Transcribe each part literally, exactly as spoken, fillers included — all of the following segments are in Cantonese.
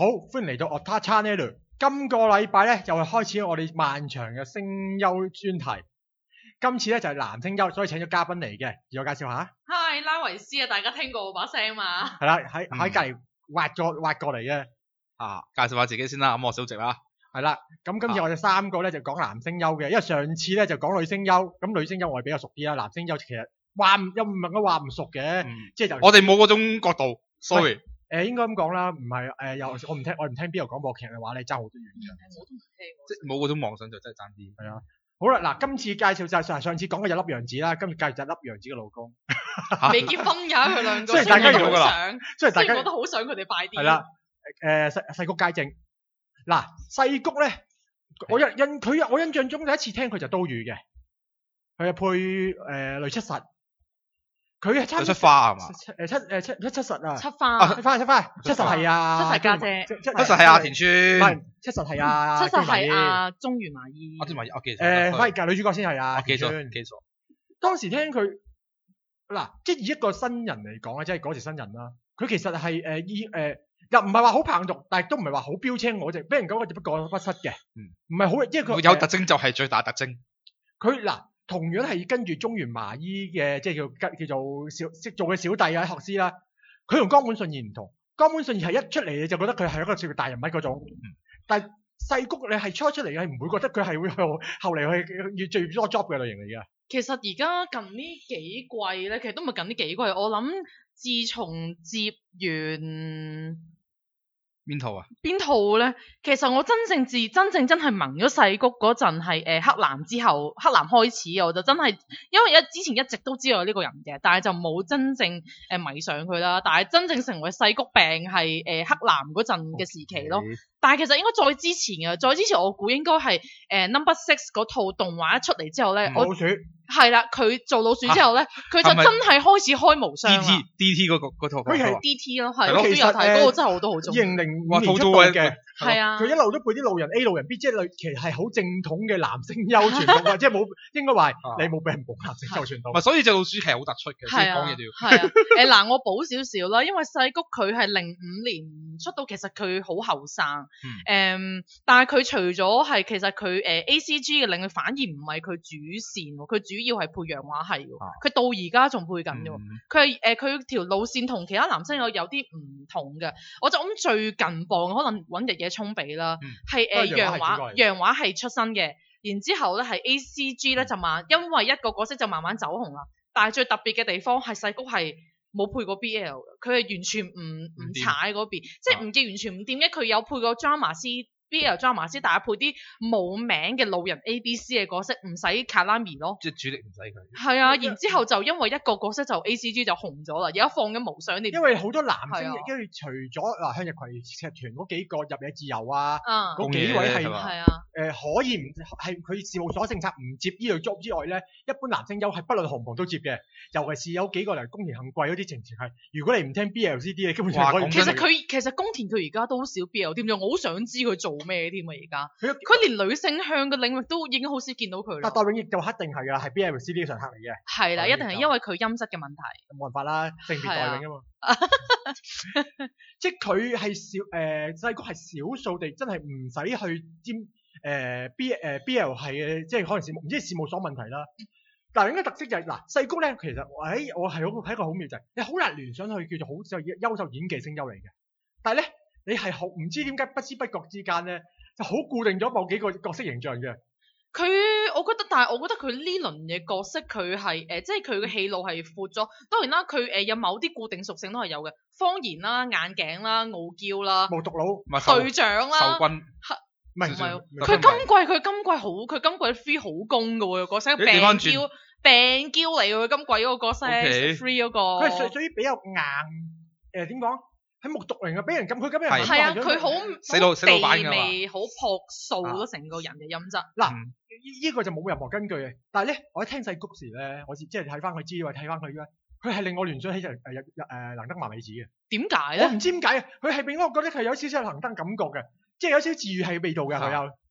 好，歡迎嚟到 Otta Channel。今個禮拜咧又係開始我哋漫長嘅聲優專題。今次咧就係、是、男聲優，所以請咗嘉賓嚟嘅，自我介紹下。 Hi，拉維斯啊，大家聽過我把聲嘛？ 係啦，喺喺隔離挖過挖過嚟嘅。 啊，介紹下自己先啦，咁我小直啦。 係啦，咁今次我哋三個咧就講男聲優嘅，因為上次咧就講女聲優，咁女聲優我係比較熟啲啦，男聲優其實話唔又唔能夠話唔熟嘅， 嗯、 即係就我哋冇嗰種角度 ，sorry。 誒、呃、應該咁講啦，唔係誒又我唔聽我唔聽邊個廣播劇嘅話咧，爭好多遠嘅。 我都唔聽。 即係冇嗰種妄想就真係爭啲。 係啊，好啦，嗱，今次介紹就係上上次講嘅有粒楊子啦，今次介紹就係粒楊子嘅老公。 未結婚㗎佢兩個， 雖然大家都好想， 雖然大家我都好想佢哋快啲。 係啦，誒細細谷佳正。嗱，細谷咧，我印印佢我印象中第一次聽佢就刀魚嘅，佢係配誒雷七實。佢係七花係嘛？ 誒七誒七七七實啊！ 七花， 七花七花，七實係啊！ 七實家姐， 七實係阿田村， 唔係七實係啊！ 七實係阿中原麻衣。 阿中原麻衣，我記錯。 誒，反而嘅女主角先係啊！ 我記錯，記錯。 當時聽佢嗱，即係以一個新人嚟講啊，即係嗰時新人啦。佢其實係誒以誒又唔係話好棒讀，但係都唔係話好標青我隻，俾人感覺只不過不失嘅。嗯，唔係好，因為佢有特徵就係最大特徵。 佢嗱。同樣係跟住中原麻衣嘅，即係叫叫做小識做嘅小弟啊學師啦。佢同岡本信二唔同，岡本信二係一出嚟你就覺得佢係一個叫大人物嗰種，嗯、但係細谷你係初出嚟嘅，係唔會覺得佢係會後後嚟去越做越多 job 嘅類型嚟嘅。 其實而家近呢幾季咧，其實都唔係近呢幾季，我諗自從接完。 邊套啊？ 邊套咧？其實我真正自真正真係萌咗細谷嗰陣係誒黑藍之後，黑藍開始我就真係，因為一之前一直都知道呢個人嘅，但係就冇真正誒、呃、迷上佢啦。但係真正成為細谷病係誒、呃、黑藍嗰陣嘅時期咯。Okay. 但係其實應該再之前嘅，再之前我估應該係誒、呃、Number Six 嗰套動畫一出嚟之後咧，我老鼠係啦，佢做老鼠之後咧，佢、啊、就真係開始開無雙啦。 D T D T 嗰個嗰套， 佢係 D T 咯，係我都有睇，嗰個真係我都好中意。 二零零五年出道嘅， 係啊， 佢一路都背啲路人 A 路人 B， 即係類其實係好正統嘅男聲優傳統啊，即係冇應該話你冇俾人冇男聲優傳統。 唔係，所以隻老鼠其實好突出嘅，即係講嘢都要。 係啊，誒嗱，我補少少啦，因為細谷佢係零五年出道，其實佢好後生，誒，但係佢除咗係其實佢誒 A C G 嘅領域，反而唔係佢主線喎，佢主要係配洋話係喎，佢到而家仲配緊嘅喎，佢係誒佢條路線同其他男聲優有啲唔同嘅，我就諗最近磅可能揾日野聰比啦，係誒洋話洋話係出身嘅，然之後咧係 A C G 咧就慢，因為一個角色就慢慢走紅啦，但係最特別嘅地方係細谷係冇配過 B L 嘅，佢係完全唔唔踩嗰邊，即係唔見完全唔掂嘅，佢有配過 drama C。B L drama 師，但係配啲冇名嘅路人 A B C 嘅角色，唔使卡拉米咯， 即係主力唔使佢。 係啊，然之後就因為一個角色就 A C G 就紅咗啦，而家放緊無雙啲。 因為好多男星，跟住、啊、除咗嗱向日葵劇團嗰幾個入野自由啊，嗰、嗯、幾位係係啊，誒、呃、可以唔係佢事務所政策唔接呢類 job 之外咧，一般男聲優係不論紅唔紅都接嘅，尤其是有幾個嚟宮田幸貴嗰啲情節係，如果你唔聽 B L C D 你基本上可以。 其實佢其實宮田佢而家都好少 B L 添，我好想知佢做咩添啊而家。佢佢連女性向嘅領域都已經好少見到佢啦。但代永翼就一定係㗎啦，係 B L C D 嘅常客嚟嘅。係啦，一定係因為佢音質嘅問題。冇辦法啦，性別代永啊嘛。即係佢係少誒細谷係少數地真係唔使去尖誒、呃、B 誒、呃、B L 係嘅，即係可能事務唔知係事務所問題啦。但係應該特色就係、是、嗱細谷咧，其實誒我係好睇一個好妙就係、是、你好難聯想去叫做好優秀演技聲優嚟嘅，但係咧你係好唔知點解不知不覺之間咧。就好固定咗某幾個角色形象嘅。 佢，我覺得，但係我覺得佢呢輪嘅角色佢係誒，即係佢嘅戲路係闊咗。當然啦，佢誒、呃、有某啲固定屬性都係有嘅，方言啦、眼鏡啦、傲嬌啦、 無毒佬、 隊長啦、 受軍， 唔係唔係，佢今季佢今季好，佢今季 free 好攻嘅喎，角色病嬌病嬌嚟嘅，今季嗰個角色 free 嗰個， 佢係屬屬於比較硬誒點講？喺木獨嚟嘅，俾人咁佢咁樣係啊，佢好死老死老闆㗎嘛， 好樸素咯，成個人嘅音質。 嗱，呢個就冇任何根據嘅。但係咧，我一聽細谷時咧，我即係睇翻佢資料，睇翻佢咧，佢係令我聯想起就誒誒誒能登麻美子嘅。點解咧？我唔知點解啊！佢係俾我覺得佢有少少能登感覺嘅，即係有少少治愈系嘅味道嘅佢有。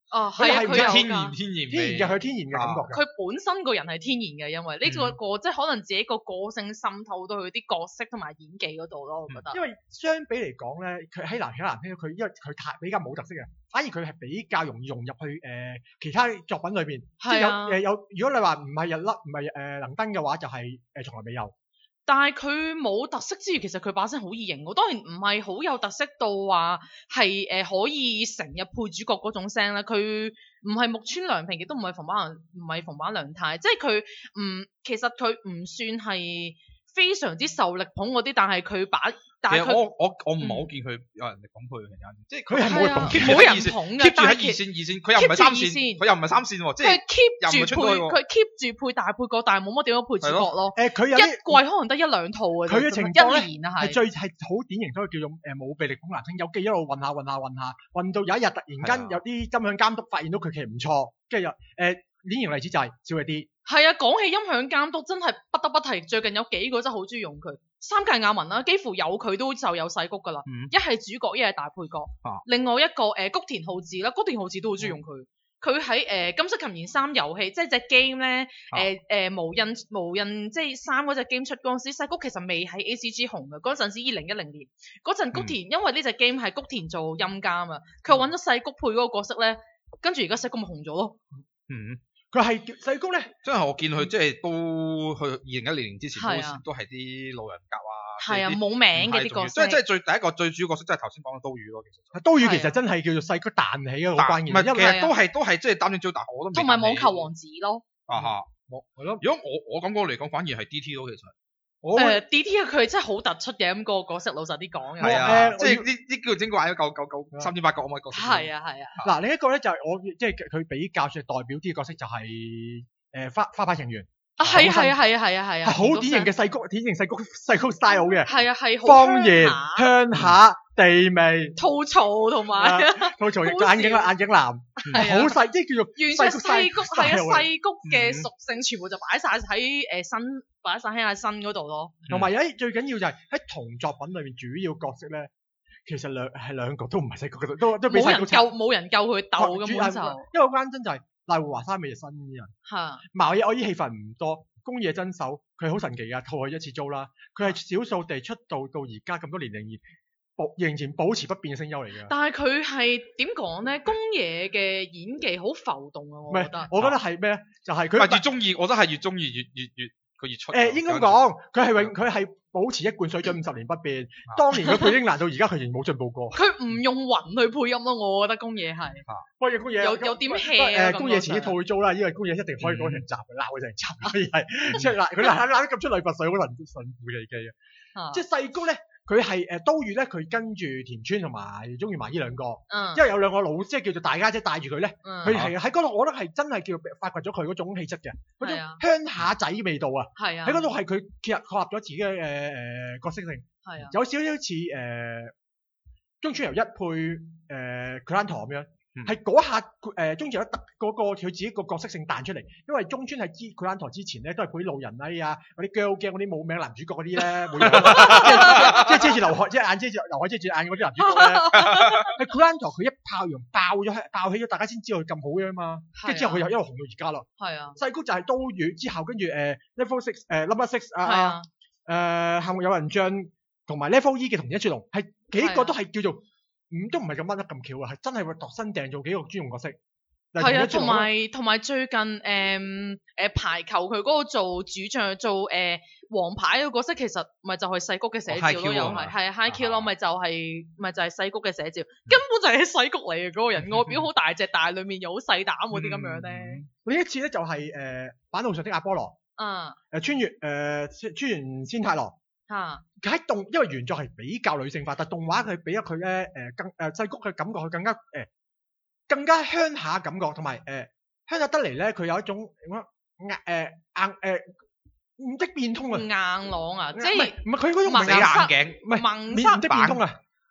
哦，係啊，佢有天然天然天然嘅，佢天然嘅感覺。 佢本身個人係天然嘅，因為呢個個即係可能自己個個性滲透到佢啲角色同埋演技嗰度咯，我覺得。 因為相比嚟講咧，佢喺男喜男喜，佢因為佢太比較冇特色嘅，反而佢係比較容易融入去誒其他作品裏邊。即係有誒有，如果你話唔係日粒唔係誒能登嘅話，就係誒從來未有。 但係佢冇特色之餘，其實佢把聲好易認喎。當然唔係好有特色到話係誒可以成日配主角嗰種聲啦。佢唔係木村良平，亦都唔係逢坂唔係逢坂涼太，即係佢唔其實佢唔算係非常之受力捧嗰啲，但係佢把。但係我我我唔係好見佢有人嚟捧佢嘅，即係佢係冇人捧 ，keep 冇人捧嘅， keep 住喺二線二線，佢又唔係三線，佢又唔係三線喎，即係 keep 住配，佢 keep 住配大配角，但係冇乜點樣配主角咯。 誒，佢有一季可能得一兩套嘅， 佢嘅情況咧一年啊係最係好典型，所以叫做誒冇魅力捧男星，有機一路運下運下運下，運到有一日突然間有啲音響監督發現到佢其實唔錯，跟住又誒典型例子就係少一啲。 係啊，講起音響監督真係不得不提，最近有幾個真係好中意用佢。三界亞文啦，幾乎有佢都就有細谷噶啦，一係、嗯、主角，一係大配角。啊、另外一個誒、呃、谷田浩治啦，谷田浩治都好中意用佢。佢喺誒金色琴弦三遊戲，即係隻 game 咧，誒誒無印無印即係三嗰隻 game 出嗰陣時，細谷其實未喺 A C G 紅嘅，嗰陣時二零一零年，嗰陣谷田、嗯、因為呢隻 game 係谷田做音監啊，佢揾咗細谷配嗰個角色咧，跟住而家細谷咪紅咗咯。 嗯。 佢係細谷咧， 真係我見佢即係都去二零一零年之前都都係啲路人甲啊， 係啊冇名嘅啲角色， 即係即係最第一個最主要角色，即係頭先講嘅刀魚咯。其實刀魚其實真係叫做細谷彈起嘅好關鍵， 唔係其實都係都係即係擔正最大，我都同埋網球王子咯。 啊哈，我係咯。如果我我感覺嚟講，反而係 D T 咯，其實。 誒 D T 佢真係好突出嘅咁個角色，老實啲講嘅。 係啊，即係呢呢叫整怪咗九九九三千八角咁嘅角色。 係啊係啊。 嗱另一個咧就係我即係佢比較算代表啲嘅角色就係。誒花花牌情緣啊，係啊係啊係啊係啊係啊， 係好典型嘅細谷，典型細谷細谷 style 嘅， 係啊係， 方言鄉下地味， 吐槽同埋吐槽眼鏡眼鏡男，好細即係叫做完全細谷係啊細谷嘅屬性全部就擺晒喺誒身，擺晒喺阿身嗰度咯。 同埋有最緊要就係喺同作品裏面主要角色咧，其實兩係兩個都唔係細谷嘅，都都俾細谷夠冇人夠佢鬥咁樣就， 因為關真就係。瀨戶華沙美就新人， 嚇茅野我依戲份唔多，宮野真守佢好神奇㗎，套佢一次租啦，佢係少數地出道到而家咁多年仍然保仍然保持不變嘅聲優嚟㗎。 但係佢係點講咧？宮野嘅演技好浮動啊，我覺得。 我覺得係咩咧？就係佢越中意，我覺得係越中意越越越佢越出。 誒應該咁講，佢係永佢係保持一貫水準五十年不變。當年佢配英蘭到而家佢仍然冇進步過。 佢唔用魂去配音咯，我覺得宮野係。 不過宮野有有點 hea 誒宮野前啲套佢租啦，因為宮野一定可以講成集，鬧佢成集，所以係即係鬧佢鬧鬧得咁出類拔萃，好神神乎其技嘅。即係細谷咧。佢係誒刀魚咧，佢跟住田村同埋中意埋呢兩個，嗯、因為有兩個老即係叫做大家姐帶住佢咧，佢係喺嗰度，我覺得係真係叫發掘咗佢嗰種氣質嘅，嗰種鄉下仔味道啊，喺嗰度係佢其實確立咗自己嘅誒誒角色性， 係啊， 有少少似誒中村由一配誒佢蘭陀咁樣。係嗰下誒中村有一特嗰個佢自己個角色性彈出嚟，因為中村係知佢蘭陀之前咧都係配路人啊，嗰啲 girl game 嗰啲冇名男主角嗰啲咧，即係遮住劉海，即係眼遮住劉海遮住眼嗰啲男主角咧。係佢蘭陀佢一炮完爆咗，爆起咗，大家先知道佢咁好嘅嘛。跟住之後佢又一路紅到而家咯。係啊。細谷就係刀魚之後，跟住誒 level six 誒 number six 啊誒項目有人將同埋 level E 嘅同一出龍，係幾個都係叫做。唔都唔係咁掹得咁巧啊，係真係會度身訂做幾個專用角色。 係啊，同埋同埋最近誒誒、呃、排球佢嗰個做主將做誒王牌嘅角色，其實咪就係細谷嘅寫照咯，又係係 High Q 咯，咪就係咪就係細谷嘅寫照，根本就係細谷嚟嘅嗰個人，外表好大隻，但係裡面又好細膽嗰啲咁樣咧。 另一次咧就係誒版路上的阿波羅， 啊誒穿越誒穿越仙太郎。 嚇！ 佢喺動，因為原作係比較女性化，但係動畫佢俾咗佢咧誒更誒細谷嘅感覺，佢更加誒、呃、更加鄉下感覺，同埋誒鄉下得嚟咧，佢有一種點講誒硬誒唔識變通啊！ 硬朗啊！即係唔係唔係佢嗰種唔係硬頸， 唔係面唔識變通啊！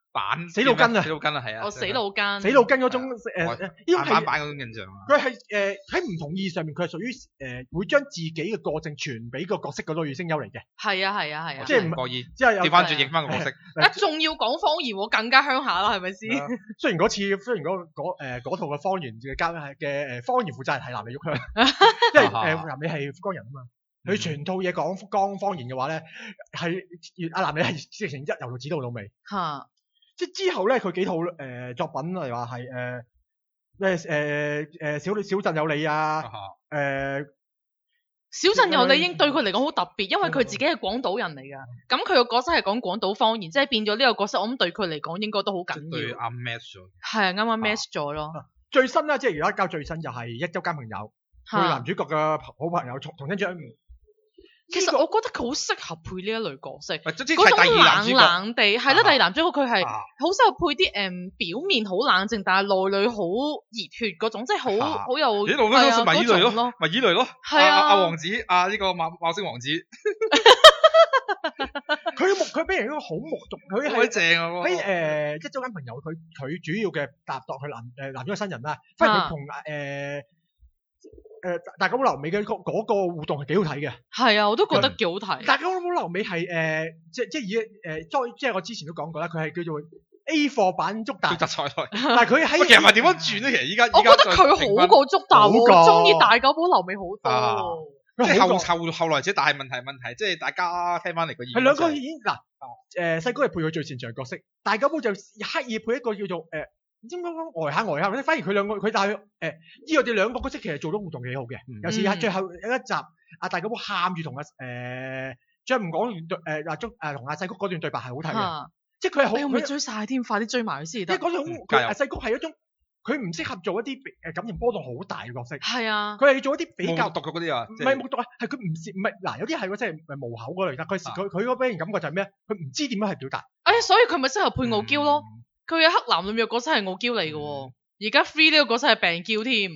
版死腦筋啊！ 死腦筋啊，係啊！ 我死腦筋， 死腦筋嗰種誒，呢個係版嗰種印象。 佢係誒喺唔同意義上面，佢係屬於誒會將自己嘅個性傳俾個角色嗰個女聲優嚟嘅。 係啊係啊係啊！ 即係唔可以， 即係調翻轉譯翻個角色。 啊，仲要講方言，我更加鄉下啦，係咪先？ 雖然嗰次，雖然嗰嗰誒嗰套嘅方言嘅交嘅誒方言負責人係南美玉香，因為誒南美係福岡人啊嘛。佢全套嘢講福岡方言嘅話咧，係阿南美係直情一由頭指到到尾。嚇！即係之後咧，佢幾套誒、呃、作品例如話係誒咩誒誒小小鎮有你啊，誒、呃、 小鎮有你已經對佢嚟講好特別，因為佢自己係廣島人嚟㗎。咁佢個角色係講廣島方言，即係變咗呢個角色，我諗對佢嚟講應該都好緊要。啱 match 咗。係啊，啱啱 match 咗咯。 最新咧，即係而家交最新就係一週間朋友，佢男主角嘅好朋友同同一張。 其實我覺得佢好適合配呢一類角色，嗰種冷冷地係啦。第二男主角佢係好適合配啲誒表面好冷靜，但係內裏好熱血嗰種，即係好好有係啊嗰種咯，咪依類咯。係啊，阿王子，阿呢個馬馬星王子， 佢木佢俾人一個好木獨，佢係正啊！ 喺誒一週間朋友，佢佢主要嘅搭檔佢男誒男主角新人啦，反而佢同誒。誒，大久保留美嘅嗰嗰個互動係幾好睇嘅。係啊，我都覺得幾好睇。 大久保留美係誒，即即以誒，再即係我之前都講過啦，佢係叫做 A 貨版竹達。竹達菜菜。但係佢喺其實唔係點樣轉咧？其實依家我覺得佢好過竹達喎，中意大久保留美好多。 即係後後後來者，但係問題問題，即係大家聽翻嚟個意見。 係兩個已經嗱誒，細哥係配佢最擅長嘅角色，大久保就刻意配一個叫做誒。唔知點講講呆下呆下，反而佢兩個佢但係誒，依我哋兩個角色其實做咗互動幾好嘅。嗯、有時喺最後有一集，阿大久保喊住同阿誒將唔講完對誒阿中誒同阿細谷嗰段對白係好睇嘅，啊、即係佢係好。佢追晒添，快啲追埋佢先。 即係嗰種佢阿細谷係一種，佢唔適合做一啲誒感情波動好大嘅角色。 係啊， 佢係要做一啲比較木獨嗰啲啊， 唔係木獨啊，係佢唔是唔係嗱，有啲係嗰即係誒無口嗰類，但佢佢佢嗰俾人感覺就係咩？佢唔知點樣去表達。 哎，所以佢咪適合配傲嬌咯。嗯佢嘅黑男裏面嘅角色係傲嬌嚟嘅喎，而家 Free 呢個角色係病嬌添，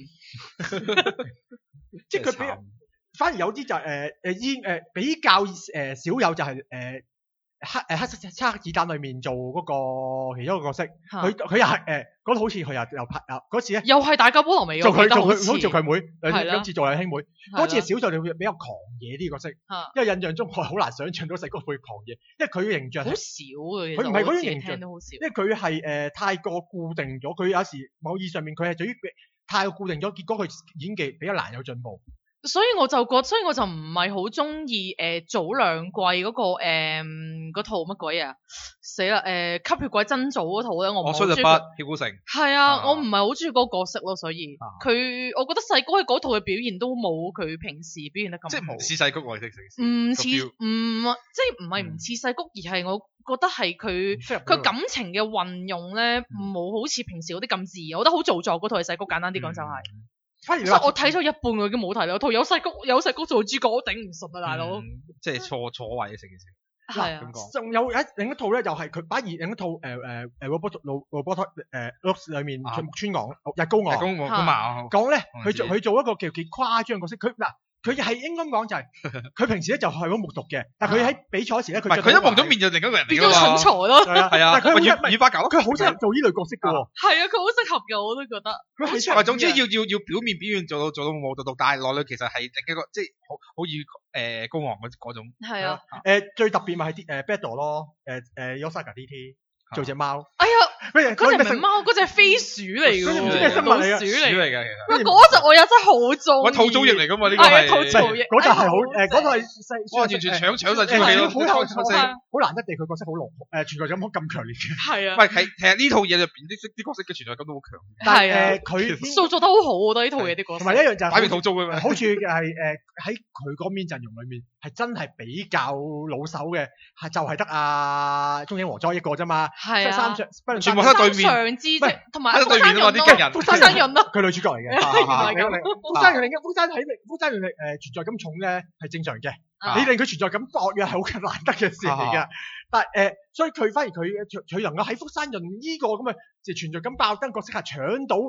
即係佢比反而有啲就係誒誒依誒比較誒少有就係誒黑誒黑色叉子彈裏面做嗰個其中一個角色，佢佢又係誒嗰套好似佢又又拍啊嗰次咧， 又係大久保留美做佢做佢好似做佢妹，今次做佢兄妹，嗰次係少數你比較狂野啲角色，因為印象中我好難想象到細個會狂野，因為佢嘅形象好少嘅， 佢唔係嗰種形象， 都好少， 因為佢係誒太過固定咗，佢有時某意上面佢係屬於太過固定咗，結果佢演技比較難有進步。 所以我就覺，所以我就唔係好中意誒早兩季嗰、嗰個誒嗰、呃、套乜鬼啊死啦誒吸血鬼真早嗰套咧，我唔中意。我衰就不葉孤城。 係啊，啊我唔係好中意嗰個角色咯，所以佢、啊、我覺得細哥喺嗰套嘅表現都冇佢平時表現得咁好。即係唔似細谷喎， 唔似唔即係唔係唔似細谷，而係我覺得係佢佢感情嘅運用咧冇、嗯、好似平時嗰啲咁自然，我覺得好做作嗰套係細谷，簡單啲講就係、是。嗯反而我睇咗一半我已經冇睇啦，套有細谷有細谷做主角我頂唔順啊，大佬、嗯。 即係錯錯位嘅成件事。 係啊。 仲有一另一套咧，又係佢把二另一套誒誒誒《羅伯特羅羅伯特》誒 Looks 裏面木村昂日高昂。 日高昂。 講咧，佢做佢做一個叫幾誇張嘅角色，佢嗱。佢係應該講就係佢平時咧就係好木獨嘅，但係佢喺比賽時咧佢佢一望咗面就另一個人嚟㗎嘛， 變咗蠢材咯， 係啊，係啊，但係佢好羽羽花狗， 佢好適合做呢類角色㗎喎， 係啊，佢好適合㗎，我都覺得。 佢係適合。 總之要要要表面表現做到做到冇做到，但係內裏其實係另一個即係好好似誒高昂嗰嗰種。 係啊。 誒最特別咪係啲誒 Battle 咯，誒誒 Yosaga D T 做隻貓。 哎呀！嗰隻唔係貓，嗰隻係飛鼠嚟㗎喎，老鼠嚟㗎。喂，嗰隻我又真係好中意。 喂，吐槽型嚟㗎嘛呢個係。 係啊，吐槽型。 嗰隻係好誒，嗰個係細。哇！完全搶搶曬出嚟咯， 好好難得地佢角色好濃，誒存在感咁強烈嘅。 係啊。 喂，係其實呢套嘢入邊啲啲角色嘅存在感都好強。 係啊。 佢塑造得好好，我覺得呢套嘢啲角色。 同埋一樣就係擺明吐槽㗎嘛。 好處嘅係誒喺佢嗰邊陣容裏面係真係比較老手嘅，係就係得阿中影和哉一個啫嘛。 係啊。 全部喺對面。 同埋福山潤咯，福山潤咯， 佢女主角嚟嘅。福山潤令福山喺福山潤誒存在感重咧係正常嘅，你令佢存在感薄弱係好難得嘅事嚟嘅。但係誒，所以佢反而佢佢能夠喺福山潤呢個咁嘅即係存在感爆燈角色係搶到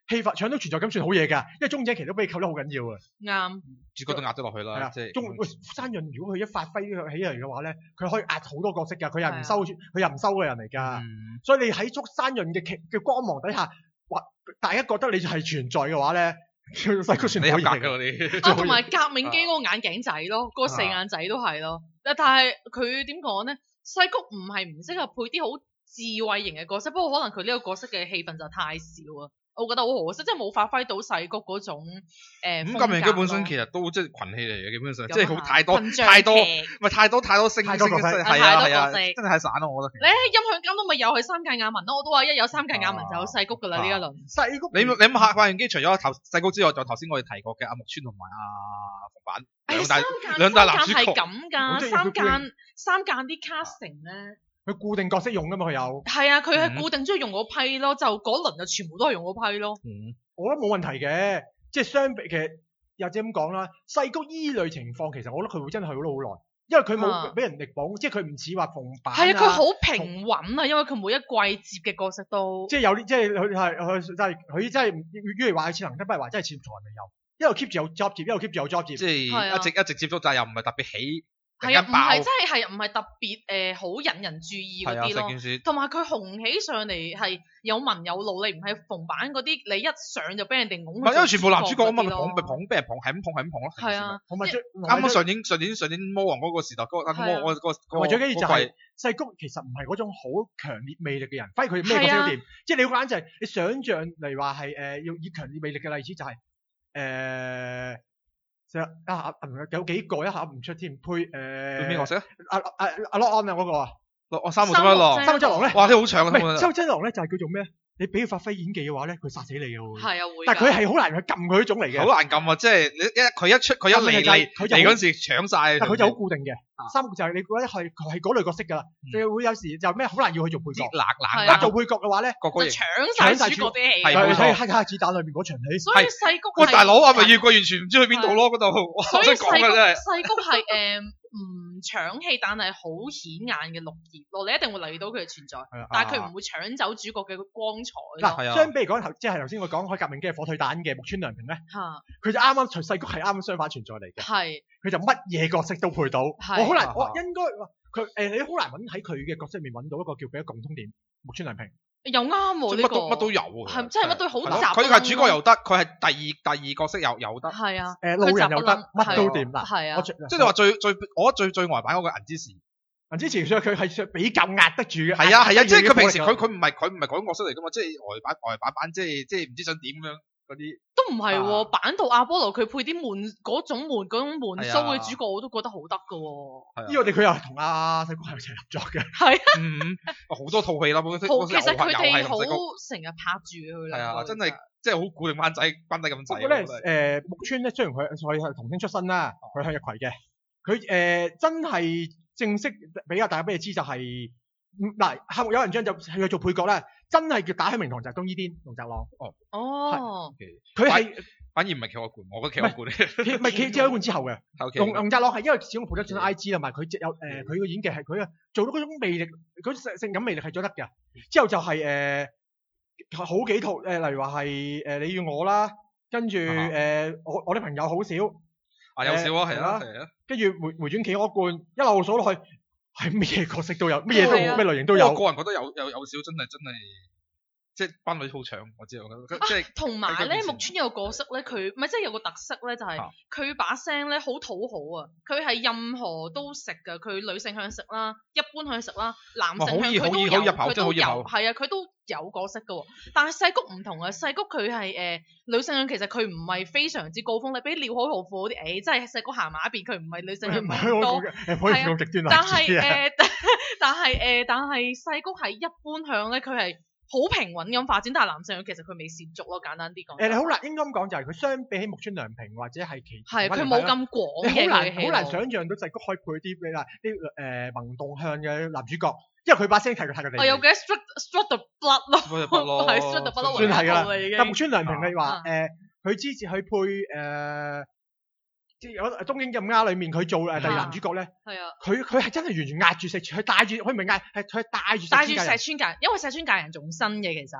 戲份搶到存在感算好嘢㗎，因為鐘井其實都俾你扣得好緊要啊。 啱， 主角都壓得落去啦。即係鐘喂山潤，如果佢一發揮起嚟嘅話咧，佢可以壓好多角色㗎，佢又唔收，佢又唔收嘅人嚟㗎。所以你喺捉山潤嘅劇嘅光芒底下，哇！大家覺得你係存在嘅話咧，細谷算好嘢㗎你。 啊，同埋革命機嗰個眼鏡仔咯，嗰個四眼仔都係咯。但係佢點講咧？細谷唔係唔適合配啲好智慧型嘅角色，不過可能佢呢個角色嘅戲份就太少啊。我覺得好可惜，即係冇發揮到細谷嗰種誒。咁革命機本身其實都即係群戲嚟嘅，基本上即係好太多太多，唔係太多太多星星星，係啊係啊，真係太散咯，我覺得。 你音響監督咪又係三間亞文咯，我都話一有三間亞文就有細谷噶啦呢一輪。 細谷， 你你有冇發發現機？除咗頭細谷之外，就頭先我哋提過嘅阿木村同埋阿馮板兩大兩大男主角。 係咁㗎，三間三間啲 casting 咧。 佢固定角色用噶嘛，佢有。係啊，佢係固定中意用嗰批咯，就嗰輪就全部都係用嗰批咯。 嗯，我覺得冇問題嘅，即係相比嘅，或者咁講啦，細谷依類情況其實我覺得佢會真係去咗好耐，因為佢冇俾人力捧，即係佢唔似話逢版。 係啊，佢好平穩啊，因為佢每一季接嘅角色都。 即係有啲，即係佢係佢真係佢真係，與其話係似能得，不如話真係似從來未有，一路 keep 住有 job 接，一路 keep 住有 job 接。 即係一直一直接觸，但係又唔係特別起。 係啊，唔係真係係唔係特別誒好、呃、引人注意嗰啲咯，同埋佢紅起上嚟係有文有路，你唔係逢版嗰啲，你一上就俾人哋拱。 因為全部男主角啊嘛，咪捧咪捧，俾人捧，係咁捧係咁捧咯。 係啊， 同埋啱啱上年上年上年魔王嗰個時代，嗰個魔我個個最緊要就係細谷其實唔係嗰種好強烈魅力嘅人，反而佢咩角色都掂。即係你好簡單就係你想像嚟話係誒要以強烈魅力嘅例子就係、是、誒。呃就啊啊有幾個一下唔出添，配誒配咩角色啊？ 阿阿阿樂安啊嗰個啊， 樂三木真一郎， 三木真一郎咧， 哇啲好長啊！ 三木真一郎咧就係叫做咩？你俾佢發揮演技嘅話咧，佢殺死你嘅喎。 係啊會。 但係佢係好難去撳佢嗰種嚟嘅。 好難撳啊！即係你一佢一出佢一嚟嚟嚟嗰陣時搶晒。 但佢就好固定嘅。三木就係你覺得係係嗰類角色㗎啦。你會有時就咩好難要去做配角。 冷冷做配角嘅話咧， 個個搶晒主角啲戲。 係你睇黑黑子彈裏邊嗰場戲。 所以細谷。 喂大佬係咪越過完全唔知去邊度咯嗰度？ 所以細谷細谷係誒唔搶戲，但係好顯眼嘅綠葉咯。你一定會留意到佢嘅存在，但係佢唔會搶走主角嘅光彩。 嗱，相比嚟講頭，即係頭先我講開革命機嘅火腿蛋嘅木村良平咧，佢就啱啱除細谷係啱啱相反存在嚟嘅。係，佢就乜嘢角色都配到。我好難，我應該佢誒，你好難揾喺佢嘅角色面揾到一個叫佢嘅共通點。木村良平又啱喎，呢個乜都乜都有喎， 係真係乜都好雜。 佢係主角又得，佢係第二第二角色又有得。 係啊， 誒路人又得，乜都掂嗱。 係啊， 即係你話最最，我覺得最最呆板嗰個銀之匙。銀之匙佢係比較壓得住嘅。係啊係啊，即係佢平時佢佢唔係佢唔係嗰種角色嚟噶嘛，即係呆板呆板板，即係即係唔知想點樣嗰啲。 都唔係喎，版圖阿波羅佢配啲悶嗰種悶嗰種悶騷嘅主角，我都覺得好得噶喎。呢個我哋佢又係同阿細谷係一齊合作嘅。 係。 嗯，好多套戲啦， 其實佢哋好成日拍住佢。係啊，真係即係好固定班仔班底咁滯。 不過咧，誒木村咧雖然佢佢係童星出身啦，佢係日葵嘅，佢誒真係正式比較大家俾你知就係嗱，客有人將就係佢做配角咧。真係叫打響名堂就係東依甸龍澤朗。哦哦， 佢係反而唔係企鵝罐，我覺得企鵝罐咧， 唔係企企鵝罐之後嘅。龍龍澤朗係因為始終配得上 I G 同埋佢有誒佢個演技係佢啊做到嗰種魅力，嗰種性感魅力係做得嘅。之後就係誒好幾套誒，例如話係誒你要我啦，跟住誒我我啲朋友好少啊有少啊係啊， 跟住回回轉企鵝罐一路數落去。係咩角色都有，咩都咩類型都有。 我個人覺得有有有少真係真係，即係班女好搶，我知道。即係同埋咧，木村有個角色咧，佢唔係即係有個特色咧，就係佢把聲咧好討好啊！佢係任何都食㗎，佢女性向食啦，一般向食啦，男性向佢都有，佢都有，係啊，佢都有角色㗎喎。但係細谷唔同啊，細谷佢係誒女性向，其實佢唔係非常之高峰，你俾廖海豪富嗰啲，誒即係細谷行埋一邊，佢唔係女性向咁多，係啊。但係誒，但係誒，但係細谷係一般向咧，佢係好平穩咁發展，但係男性向其實佢未涉足咯，簡單啲講。誒，你好難應該咁講就係佢相比起木村良平或者係其係佢冇咁廣嘅，好難好難想像到細谷可以配啲咩啦啲誒萌動向嘅男主角。因為佢把聲太過太過地，我有嘅 Struck Struck the Blood 咯，係 Struck the Blood 算係㗎啦。但木村良平你話誒，佢之前去配誒，即係有東京咁啱裏面佢做誒第二男主角咧，係啊，佢佢係真係完全壓住石，佢帶住佢唔係壓係佢帶住帶住石川界，因為石川界人仲新嘅其實。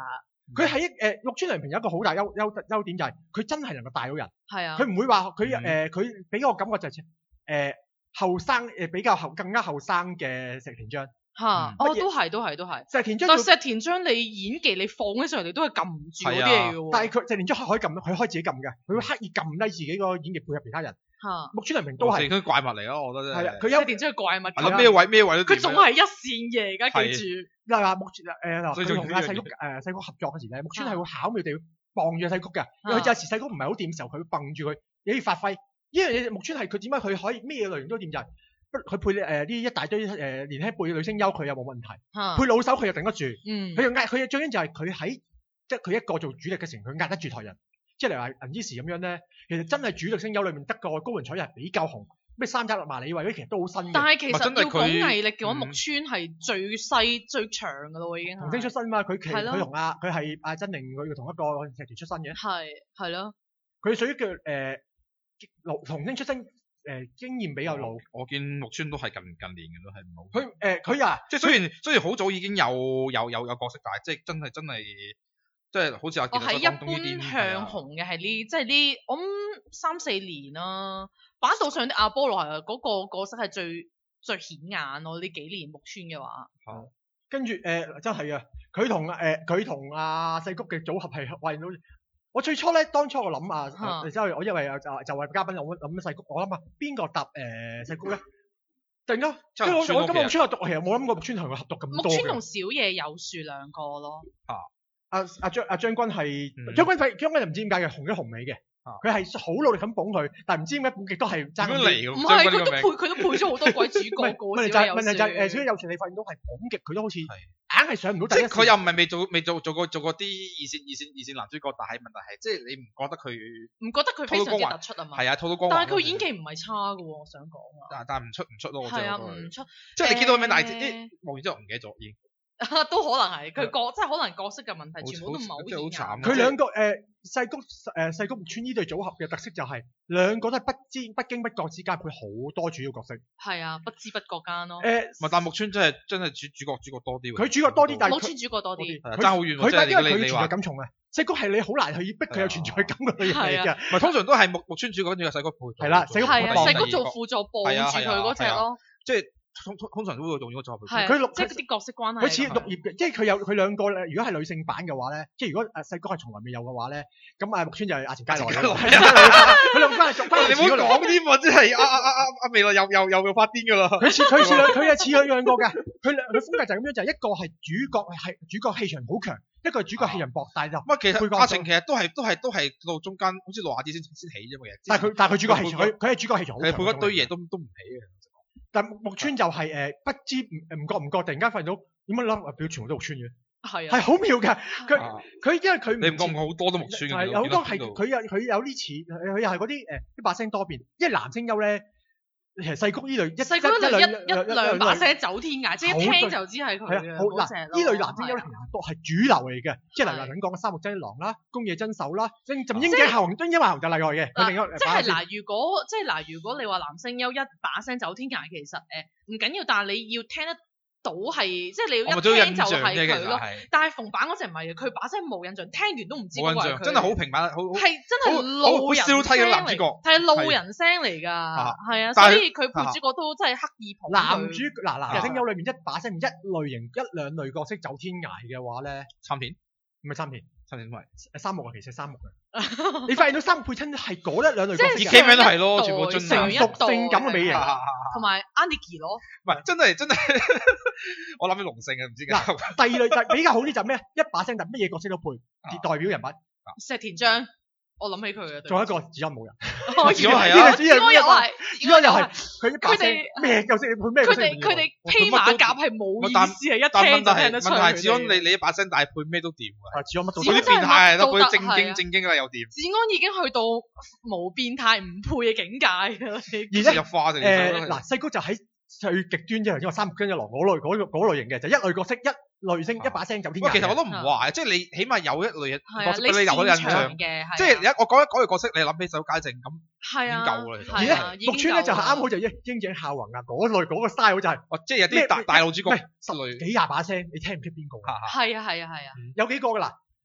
佢喺誒木村良平有一個好大優優優點就係佢真係能夠帶到人。 係啊。 佢唔會話佢誒佢俾我感覺就係誒後生誒比較後更加後生嘅石田彰。 嚇！哦，都係都係都係。石田彰，但石田彰你演技你放起上嚟都係撳唔住嗰啲嘢嘅喎。 但係佢石田彰可以撳，佢可以自己撳嘅，佢會刻意撳低自己個演技配合其他人。嚇！木村良平都係。佢怪物嚟咯，我覺得真係。 係啊，佢有石田彰係怪物。 諗咩位咩位都。 佢總係一線嘅，而家記住。 嗱嗱，木村誒嗱，佢同阿細谷誒細谷合作嗰時咧，木村係會巧妙地傍住細谷嘅。佢有時細谷唔係好掂嘅時候，佢會傍住佢，你要發揮。呢樣嘢木村係佢點解佢可以咩類型都掂就係。佢配誒呢一大堆誒、呃、年輕輩女聲優佢又冇問題，啊、配老手佢又頂得住，佢又壓佢最緊就係佢喺即係佢一個做主力嘅時候，佢壓得住台人。即係例如話銀之匙咁樣咧，其實真係主力聲優裏面得個高垣彩係比較紅，咩三宅麻里惠嗰啲其實都好新嘅。 但係其實要講毅力嘅話，木村係最細、嗯、最長㗎咯，已經。童星出身嘛，佢其佢同阿佢係阿真寧佢同一個劇團出身嘅。 係係咯。 佢屬於叫誒老童星出身。誒、呃、經驗比較老， 我見木村都係近近年嘅都係唔好。 佢誒佢啊， 即係雖然雖然好早已經有有有有角色，但係即係真係真係即係好似阿。 我係一般向紅嘅係呢，即係呢，我諗三四年啦。板道上啲阿波羅係嗰個角色係最最顯眼咯，呢幾年木村嘅話。 好、嗯，跟住誒真係啊，佢同誒佢同阿細谷嘅組合係發現到。我最初咧，當初我諗啊，之後、啊、我因為就就為嘉賓諗諗細谷，我諗啊邊個搭誒細谷咧？突然間，即係我我今日木村合讀，其實冇諗過木村同佢合讀咁多嘅。 木村同小野有樹兩個咯。 啊，阿阿將阿將軍係將軍費將軍就唔知點解嘅紅一紅尾嘅。佢係好努力咁捧佢，但係唔知點解捧極都係爭啲。 唔係，佢都配佢都配咗好多鬼主角個。 問題就係問題就係誒，小野有時你發現到係捧極佢都好似硬係上唔到第一。 即係佢又唔係未做未做做過做過啲二線二線二線男主角，但係問題係即係你唔覺得佢唔覺得佢非常之突出啊嘛？ 係啊，套到光環。 但係佢演技唔係差㗎喎，我想講啊。 但但係唔出唔出咯，我真係。 係啊，唔出。 即係你見到佢名大隻啲，望完之後唔記得咗已經。 都可能係佢角，即係可能角色嘅問題，全部都唔係好顯眼。 佢兩個誒細谷誒細谷木村呢對組合嘅特色就係兩個都係不知不經不覺之間配好多主要角色。 係啊，不知不覺間咯。 誒， 唔係但木村真係真係主主角主角多啲。 佢主角多啲，但係木村主角多啲。 係爭好遠喎， 即係因為佢存在感重啊。細谷係你好難去逼佢有存在感嘅類型嚟嘅。 唔係通常都係木木村主角跟住個細谷配。 係啦，細谷細谷做輔助幫住佢嗰隻咯。 即係。通通常都會用呢個作品， 佢六即係啲角色關係。 佢似綠葉嘅，即係佢有佢兩個咧。如果係女性版嘅話咧，即係如果誒細谷係從來未有嘅話咧，咁啊木村就係阿前街內。佢兩翻係續翻。 你唔好講添喎，即係阿阿阿阿阿未來又又又又發癲㗎啦。 佢似佢似兩佢係似佢兩個嘅。佢兩佢風格就係咁樣，就係一個係主角係主角氣場好強，一個係主角氣場薄，但係就。 乜其實阿成其實都係都係都係到中間，好似羅亞啲先先起啫嘛。 但係佢但係佢主角氣場，佢佢係主角氣場好強。 係配一堆嘢都都唔起嘅。 但木村就係、是、誒、呃、不知唔唔覺唔覺，突然間發現到點解諗表全部都木村嘅，係係好妙㗎。佢佢、啊、因為佢你唔覺唔覺好多都木村嘅， 係有好多係佢有佢有啲似佢又係嗰啲誒啲把聲多變，因為男聲優咧其實細谷呢類一細谷一一兩把聲走天涯，即係一聽就知係佢嘅嗰隻咯。 呢類男聲優其實都係主流嚟嘅，即係例如頭先講嘅三木真一郎啦、宮野真守啦，甚至櫻井孝宏、櫻井孝宏就例外嘅。 即係嗱，如果即係嗱，如果你話男聲優一把聲走天涯，其實誒唔緊要，但係你要聽得到係即係你要一聽就係佢咯。但係逢版嗰隻唔係嘅，佢把聲冇印象，聽完都唔知嗰個係佢。 真係好平板，好係真係路人聲嚟，係路人聲嚟㗎，係啊，所以佢配主角都真係刻意捧。 男主嗱男聲優裏面一把聲一類型一兩類角色走天涯嘅話咧， 參片唔係參片。 三點誒三木啊，其實三木嘅，你發現到三木配親係嗰一兩類角色， 即係 K 名都係咯，全部成熟性感嘅美型， 同埋 Aniki 咯， 唔係真係真係，我諗起龍勝啊，唔知點解。 第二類就比較好啲就咩？一把聲但乜嘢角色都配，代表人物。 石田彰，我諗起佢嘅。 仲有一個只有冇人。 只係啊， 只係又係， 只係又係，佢一把聲咩角色配咩角色？ 佢哋佢哋披馬甲係冇意思，係一聽就聽得出。 問題係子安你你一把聲，但係配咩都掂㗎。 子安乜都嗰啲變態都配正經正經㗎又掂。 子安已經去到冇變態唔配嘅境界㗎啦。 而且誒嗱，細谷就喺最極端啫，因為三木真一郎嗰類嗰嗰類型嘅，就一類角色一類聲一把聲走天涯。 其實我都唔話，即係你起碼有一類角色俾你有印象嘅， 即係我講一講個角色，你諗起手解正咁已經夠啦。 而咧木村咧就係啱好就櫻櫻井孝宏啊嗰類嗰個 style 就係， 即係有啲大大路主角， 十類幾廿把聲，你聽唔出邊個？ 係啊係啊係啊， 有幾個㗎啦。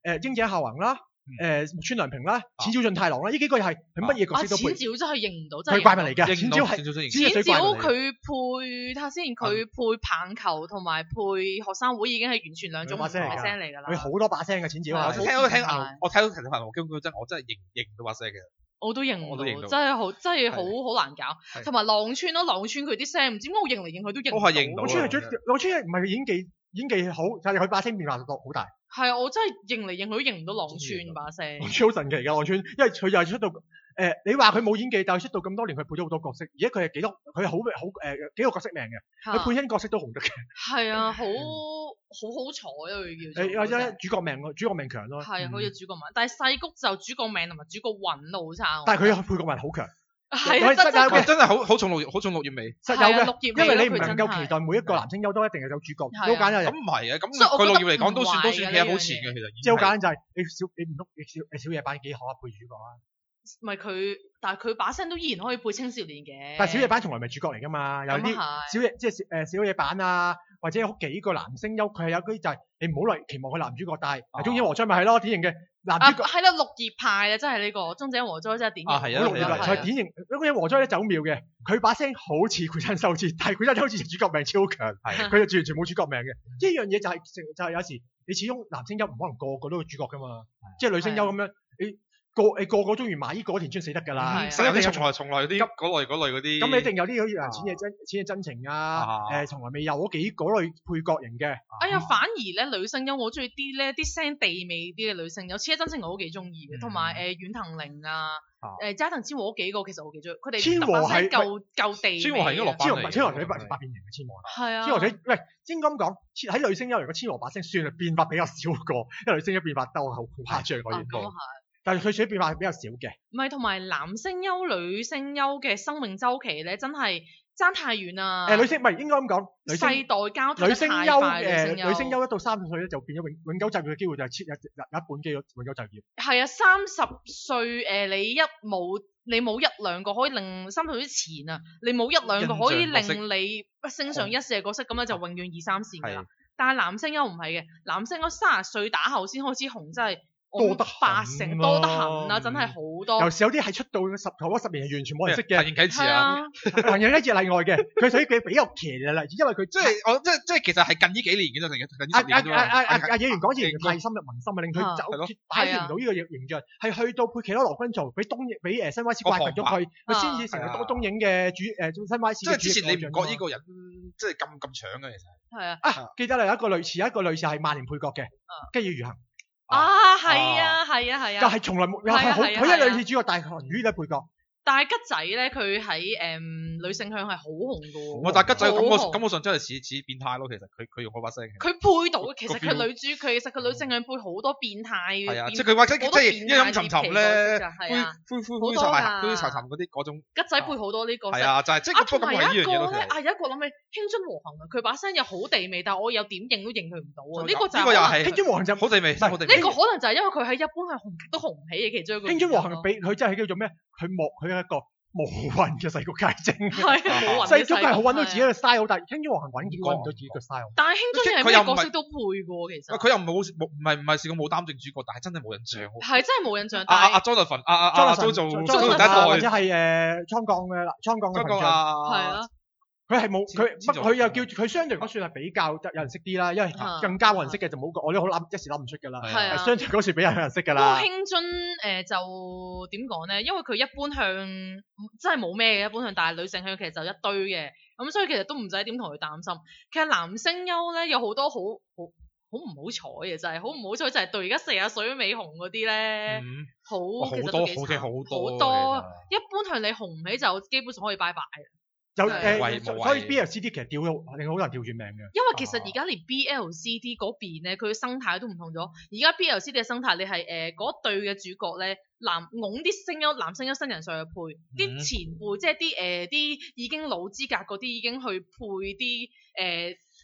誒英井孝宏啦。誒木村良平啦，淺沼俊太郎啦，呢幾個又係佢乜嘢角色都配。 淺沼真係認唔到，真係。 佢怪物嚟嘅，淺沼係。 淺沼佢配睇下先，佢配棒球同埋配學生會已經係完全兩種把聲嚟㗎啦。 佢好多把聲嘅淺沼。 我聽到聽我睇到陳小凡，我基本真我真係認認唔到把聲嘅。 我都認唔到，真係好真係好好難搞。同埋浪川咯，浪川佢啲聲唔知點解我認嚟認去都認唔到。 我係認到。 浪川係最浪川唔係演技演技好，但係佢把聲變化度好大。 係啊，我真係認嚟認去都認唔到浪川把聲。 浪川好神奇㗎，浪川，因為佢又係出到誒、呃，你話佢冇演技，但係出道咁多年，佢配咗好多角色，而且佢係幾多，佢係好好誒幾個角色命嘅，佢配親角色都紅得嘅。係啊，好好好彩啊！佢叫誒或者主角命咯，主角命強咯。 係啊，好似主角命，但係細谷就主角命同埋主角運都好差。 但係佢配角命好強。 係啊，真係真係好好重六月，好重六月尾。 實有嘅，因為你唔能夠期待每一個男聲優都一定係有主角，好簡單。 咁唔係啊，咁佢六月嚟講都算都算企得好前嘅，其實。 即係好簡單就係你小你唔通你小你小野版幾可配主角啊？ 唔係佢，但係佢把聲都依然可以配青少年嘅。 但係小野版從來唔係主角嚟㗎嘛，有啲小野即係誒小野版啊，或者有幾個男聲優，佢係有啲就係你唔好嚟期望佢男主角，但係中野和哉咪係咯，典型嘅。男主角係啦，綠葉派啊，真係呢個中井和哉真係典型。 啊係啊， 綠葉派係典型。中井和哉咧就好妙嘅，佢把聲好似繪真秀次，但係繪真秀次主角命超強，佢就完全冇主角命嘅。呢樣嘢就係就係有時你始終男聲優唔可能個個都係主角㗎嘛，即係女聲優咁樣你。個你個個中意買呢個田村死得㗎啦， 咁一定從來從來啲嗰類嗰類嗰啲， 咁你一定有啲好似啊淺野真淺野真情啊，誒從來未有嗰幾嗰類配角型嘅。 哎呀，反而咧女聲優我中意啲咧啲聲地味啲嘅女聲優，淺野真情我都幾中意嘅，同埋誒遠藤绫啊，誒齋藤千和嗰幾個其實我幾中意，佢哋千和係夠夠地味。 千和係應該落千和千和係百百變型嘅千和。 係啊。 千和仔喂，應該咁講，喺女聲優嚟講，千和把聲算係變化比較少個，因為女聲優變化都好誇張我應該。但係佢水變化係比較少嘅， 唔係同埋男聲優、女聲優嘅生命週期咧，真係爭太遠啦。 誒女聲唔係應該咁講，世代交替女聲優誒女聲優一到三十歲咧就變咗永永久就業嘅機會就係切有有一半機會永久就業。 係啊，三十歲誒你一冇你冇一兩個可以令三十歲之前啊，你冇一兩個可以令你升上一線嘅角色，咁咧就永遠二三線㗎啦。但係男聲優唔係嘅，男聲優三十歲打後先開始紅，真係。 多得八成多得很啊，真係好多。 有時有啲係出道十頭嗰十年係完全冇人識嘅。 藤原啟志啊， 藤原啟志例外嘅，佢屬於佢比較騎嘅例子，因為佢即係我即係即係其實係近呢幾年嘅啫，近呢十年啫嘛。 阿阿阿阿野原廣志太深入民心啊，令佢走擺脫唔到呢個形象，係去到配其他羅君做，俾東影俾誒新 Y 斯怪咗佢，佢先至成為多東影嘅主誒新 Y 斯。 即係之前你唔覺呢個人即係咁咁搶嘅其實。 係啊。 啊，記得啦，有一個類似有一個類似係萬年配角嘅吉野如行。 啊，係啊，係啊，係啊， 就係從來冇，又係好，佢一兩次主角，但係魚都配角。 但係吉仔咧，佢喺誒女性向係好紅噶喎。 我但係吉仔感覺感覺上真係似似變態咯，其實佢佢用嗰把聲。 佢配到，其實佢女主，佢其實佢女性向配好多變態。係啊，即係佢或者即係陰陰沉沉咧，灰灰灰灰沉沉灰沉沉嗰啲嗰種。吉仔配好多呢個。 係啊，就係即係。同埋有一個咧， 啊有一個諗起輕津和行啊，佢把聲又好地味，但係我有點認都認佢唔到啊。呢個就呢個又係輕津和行就好地味，好地味。 呢個可能就係因為佢喺一般係紅極都紅唔起嘅其中一個。 輕津和行俾佢真係叫做咩？佢莫佢一個。無韻嘅細谷佳晶， 係冇韻。 細谷係好揾到自己嘅 style，但係輕津和行揾見揾唔到自己嘅 style。 但係輕津係咩角色都配嘅喎，其實。 佢又冇冇唔係唔係試過冇擔正主角，但係真係冇印象。 係真係冇印象。 阿阿阿 Jonathan，阿阿阿做做做第一代， 或者係誒倉降嘅倉降嘅朋友。 係啊。 佢係冇佢乜佢又叫佢相對嚟講算係比較有人識啲啦，因為更加冇人識嘅就冇我都好諗一時諗唔出㗎啦。 係啊， 相對嗰時比較有人識㗎啦。 不過輕津誒就點講咧？因為佢一般向真係冇咩嘅，一般向，但係女性向其實就一堆嘅，咁所以其實都唔使點同佢擔心。其實男聲優咧有好多好好好唔好彩嘅，就係好唔好彩就係對而家四十歲都未紅嗰啲咧，好其實都幾慘好多。一般向你紅唔起就基本上可以拜拜。 有誒，所以 B L C D 其實調到令好多人調轉命嘅。 因為其實而家連 B L C D 嗰邊咧，佢嘅生態都唔同咗。而家 B L C D 嘅生態，你係誒嗰對嘅主角咧，男拱啲聲優、男聲優新人上去配，啲、嗯、前輩即係啲誒啲已經老資格嗰啲已經去配啲誒、呃、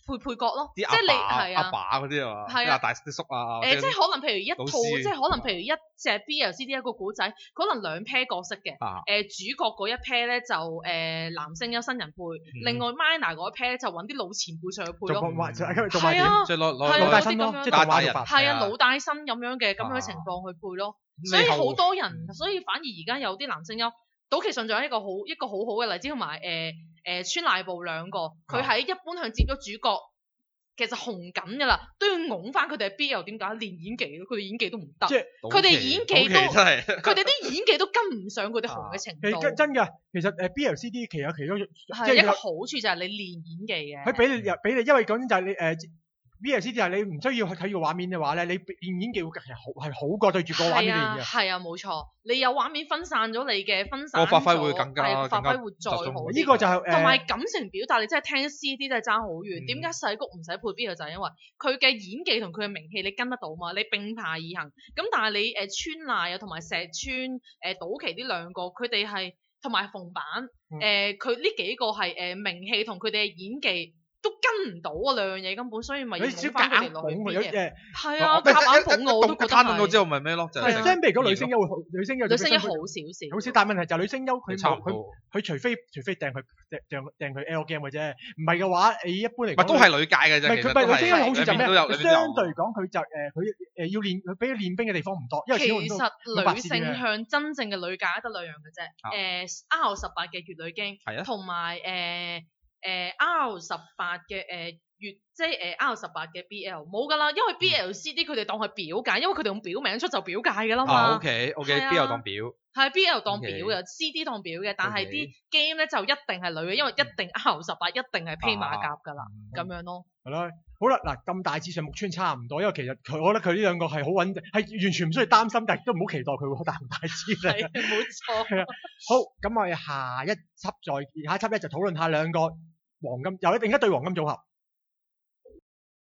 配配角咯， 即係你係啊阿爸嗰啲啊嘛，係啊大啲叔啊， 誒即係可能譬如一套，即係可能譬如一隻 B L C D 一個古仔，可能兩 pair 角色嘅，誒主角嗰一 pair 咧就誒男聲優新人配，另外 minor 嗰一 pair 咧就揾啲老前輩上去配咯，係啊， 即係攞攞老帶新咯， 即係大人， 係啊老帶新咁樣嘅咁樣嘅情況去配咯，所以好多人，所以反而而家有啲男聲優。島崎尚仲有一個好一個好好嘅例子，同埋誒誒川瀨步兩個，佢喺一般向接咗主角，其實紅緊㗎啦，都要擁翻佢哋嘅 B L， 點解練演技咯？佢哋演技都唔得，即係佢哋演技都，佢哋啲演技都跟唔上佢哋紅嘅程度。 真㗎，其實誒 B L C D 其實其中係一個好處就係你練演技嘅。 佢俾你又俾你，因為講真就係你誒。B L C D 係你唔需要去睇個畫面嘅話咧，你練演技會其實好係好過對住個畫面練嘅。 係啊，冇錯。你有畫面分散咗你嘅分散， 個發揮會更加係發揮會再好。 呢個就係同埋感情表達，你真係聽 C D 真係爭好遠。點解細谷唔使配 B L 就係因為佢嘅演技同佢嘅名氣你跟得到嘛？你並排而行。咁但係你誒川瀨啊同埋石川誒島崎呢兩個，佢哋係同埋逢坂誒佢呢幾個係誒名氣同佢哋嘅演技。都跟唔到啊兩樣嘢根本，所以咪要捧翻佢哋落去嘅。係啊，夾硬捧我，我都覺得係。攤到之後咪咩咯？就係。即係譬如講女聲優會好，女聲優女聲優好少少。 好少，但係問題就係女聲優佢佢佢除非除非掟佢掟掟佢 L game 嘅啫，唔係嘅話，你一般嚟講。 都係女界嘅啫。唔係佢，唔係女聲優好似就咩？ 相對嚟講，佢就誒佢誒要練佢俾佢練兵嘅地方唔多，因為其實女性向真正嘅女界得兩樣嘅啫。誒 R 十八嘅乙女經，同埋誒。誒、呃、R 十八嘅誒月即係誒 R 十八嘅 B L 冇㗎啦，因為 B L C D 佢哋當係表界，因為佢哋用表名出就表界㗎啦嘛。 啊 OK OK，B L 當表。 係 B L 當表嘅 ，C D 當表嘅，但係啲 game 咧就一定係女嘅，因為一定 R 十八一定係披馬甲㗎啦，咁樣咯。 係咯，好啦，嗱咁大致上木村差唔多，因為其實佢我覺得佢呢兩個係好穩定，係完全唔需要擔心，但係都唔好期待佢會好大唔大致嘅。 係冇錯。 係啊，好，咁我哋下一輯再下一輯咧就討論下兩個黃金有另一對黃金組合。